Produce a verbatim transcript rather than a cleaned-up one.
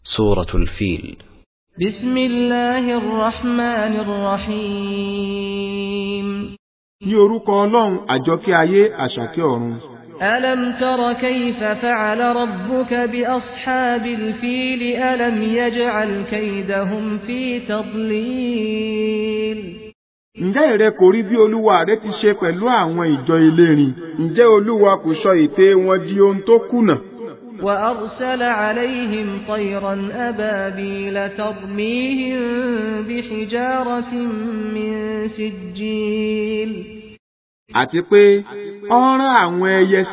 سورة الفيل. بسم الله الرحمن الرحيم. ní orúkọ Ọlọ́run àjọkẹ́ ayé àṣàkẹ́ ọ̀run. ألم تر كيف فعل ربك بأصحاب الفيل ألم يجعل كيدهم في تضليل. ǹjẹ́ ìrẹ kò rí bí Olúwa rẹ ti ṣe pẹ̀lú àwọn ìjọ elérin? ǹjẹ́ Olúwa kò sọ ète wọn di ohun tó kùnà? وأرسل عليهم طيرا أبابيل ترميهم بحجارة من سجيل. àti pé ó rán àwọn ẹyẹ